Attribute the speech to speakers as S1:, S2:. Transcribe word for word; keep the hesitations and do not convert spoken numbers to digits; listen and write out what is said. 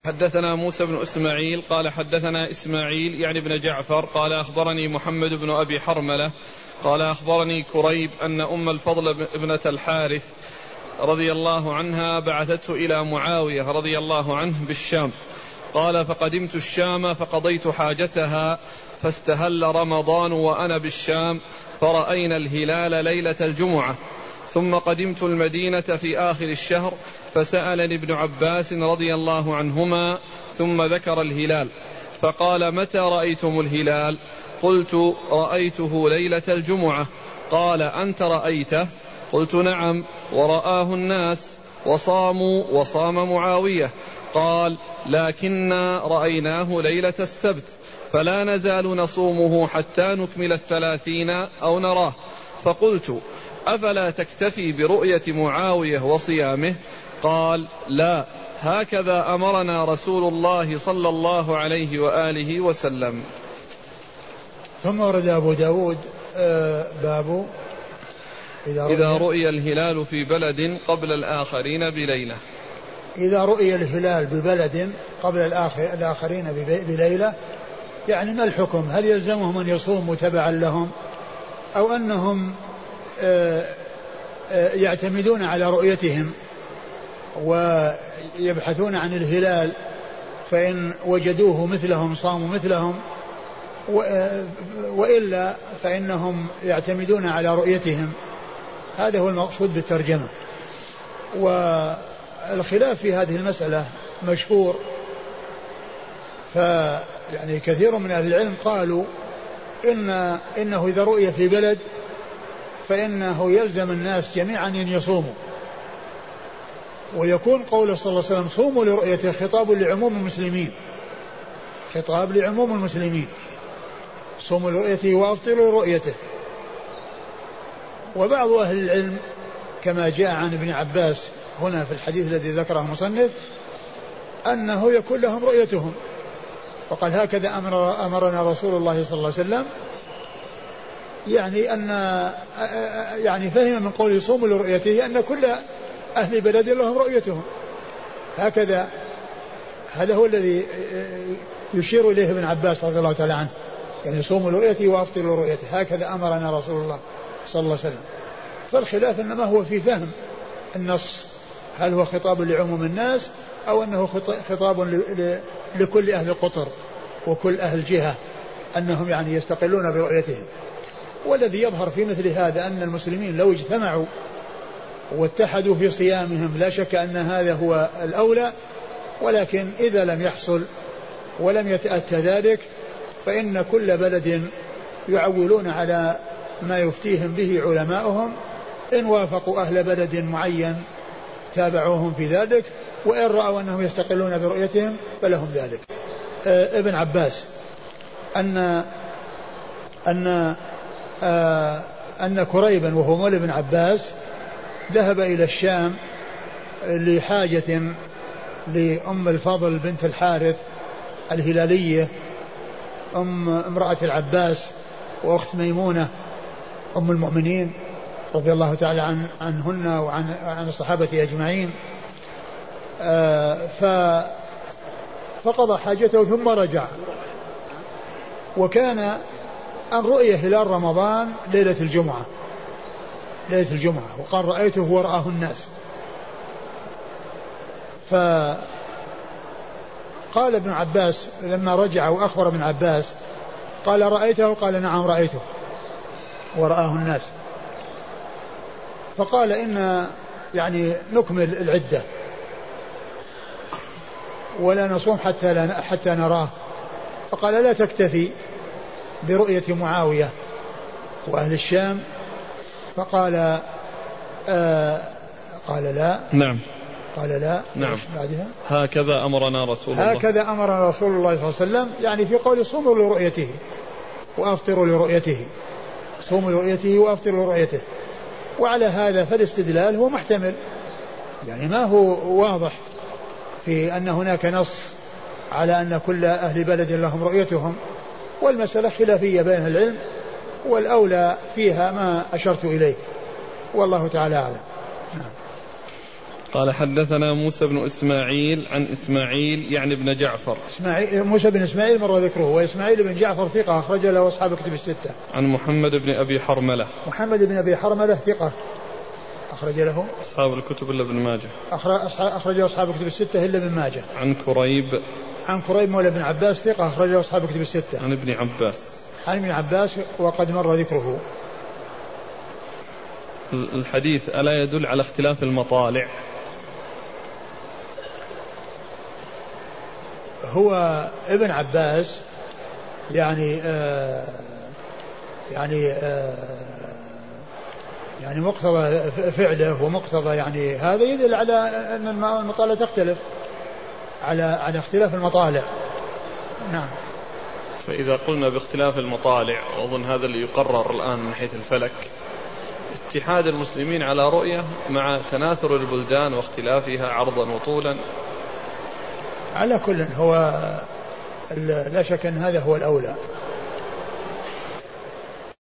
S1: حدثنا موسى بن إسماعيل قال حدثنا إسماعيل يعني بن جعفر قال أخبرني محمد بن أبي حرملة قال أخبرني كريب أن أم الفضل ابنة الحارث رضي الله عنها بعثته إلى معاوية رضي الله عنه بالشام. قال فقدمت الشام فقضيت حاجتها فاستهل رمضان وأنا بالشام فرأينا الهلال ليلة الجمعة. ثم قدمت المدينة في آخر الشهر فسألني ابن عباس رضي الله عنهما ثم ذكر الهلال فقال متى رأيتم الهلال؟ قلت رأيته ليلة الجمعة. قال أنت رأيته؟ قلت نعم ورآه الناس وصاموا وصام معاوية. قال لكننا رأيناه ليلة السبت فلا نزال نصومه حتى نكمل الثلاثين أو نراه. فقلت أفلا تكتفي برؤية معاوية وصيامه؟ قال لا هكذا أمرنا رسول الله صلى الله عليه وآله وسلم.
S2: ثم ورد أبو داود باب
S1: إذا رؤي, إذا رؤي الهلال في بلد قبل الآخرين بليلة.
S2: إذا رؤي الهلال ببلد قبل الآخرين بليلة يعني ما الحكم؟ هل يلزمهم أن يصوموا تبعا لهم أو أنهم يعتمدون على رؤيتهم ويبحثون عن الهلال فإن وجدوه مثلهم صاموا مثلهم وإلا فإنهم يعتمدون على رؤيتهم؟ هذا هو المقصود بالترجمة. والخلاف في هذه المسألة مشهور، فيعني كثير من أهل العلم قالوا إن إنه إذا رؤي في بلد فإنه يلزم الناس جميعا أن يصوموا، ويكون قول صلى الله عليه وسلم صوموا لرؤيته خطاب لعموم المسلمين، خطاب لعموم المسلمين، صوموا لرؤيته وأفطروا لرؤيته. وبعض أهل العلم كما جاء عن ابن عباس هنا في الحديث الذي ذكره المصنف أنه يكون لهم رؤيتهم، وقال هكذا أمر أمرنا رسول الله صلى الله عليه وسلم، يعني أن يعني فهم من قوله صوموا لرؤيته أن كل أهل بلد لهم رؤيتهم، هكذا هذا هو الذي يشير إليه ابن عباس رضي الله تعالى عنه، يعني صوموا لرؤيته وأفطروا لرؤيته، هكذا أمرنا رسول الله صلى الله عليه وسلم. فالخلاف إنما هو في فهم النص، هل هو خطاب لعموم الناس أو أنه خطاب لكل أهل القطر وكل أهل جهة أنهم يعني يستقلون برؤيتهم. والذي يظهر في مثل هذا أن المسلمين لو اجتمعوا واتحدوا في صيامهم لا شك أن هذا هو الأولى، ولكن إذا لم يحصل ولم يتأتى ذلك فإن كل بلد يعولون على ما يفتيهم به علماؤهم، إن وافقوا أهل بلد معين تابعوهم في ذلك، وإن رأوا أنهم يستقلون برؤيتهم فلهم ذلك. آه ابن عباس أن أن آه أن كريبا وهو مولى ابن عباس ذهب إلى الشام لحاجة لأم الفضل بنت الحارث الهلالية أم امرأة العباس وأخت ميمونة أم المؤمنين رضي الله تعالى عن عنهن وعن عن الصحابة أجمعين. آه فقضى حاجته ثم رجع، وكان أن رؤية هلال رمضان ليلة الجمعة ليلة الجمعة وقال رأيته ورآه الناس. فقال ابن عباس لما رجع وأخبر ابن عباس قال رأيته؟ قال نعم رأيته ورآه الناس. فقال إن يعني نكمل العدة ولا نصوم حتى, لا حتى نراه. فقال لا تكتفي برؤية معاوية وأهل الشام؟ فقال آه قال لا.
S1: نعم.
S2: قال لا.
S1: نعم.
S2: بعدها
S1: هكذا أمرنا رسول الله
S2: هكذا أمرنا رسول الله صلى الله عليه وسلم، يعني في قول صوموا لرؤيته وأفطروا لرؤيته، صوموا لرؤيته وأفطروا لرؤيته. وعلى هذا فالاستدلال هو محتمل، يعني ما هو واضح في أن هناك نص على أن كل أهل بلد لهم رؤيتهم، والمسألة خلافية بين العلم، والأولى فيها ما أشرت إليه والله تعالى أعلم.
S1: قال حدثنا موسى بن إسماعيل عن إسماعيل يعني بن جعفر.
S2: إسماعيل موسى بن إسماعيل مر ذكره، وإسماعيل بن جعفر ثقة أخرج له أصحاب كتب الستة.
S1: عن محمد بن أبي حرملة.
S2: محمد بن أبي حرملة ثقة أخرج له
S1: أصحاب الكتب إلا ابن ماجه.
S2: أخرج أصحاب كتب الستة إلا ابن ماجه.
S1: عن كريب.
S2: عن كريب مولى بن عباس ثقة أخرج له أصحاب كتب الستة.
S1: عن ابن عباس.
S2: عن ابن عباس وقد مر ذكره.
S1: الحديث ألا يدل على اختلاف المطالع؟
S2: هو ابن عباس يعني آه يعني آه يعني مقتضى فعله ومقتضى يعني هذا يدل على أن المطالع تختلف على على اختلاف المطالع. نعم.
S1: فإذا قلنا باختلاف المطالع، وأظن هذا اللي يقرر الآن من حيث الفلك، اتحاد المسلمين على رؤية مع تناثر البلدان واختلافها عرضا وطولا.
S2: على كل هو لا شك أن هذا هو الأولى.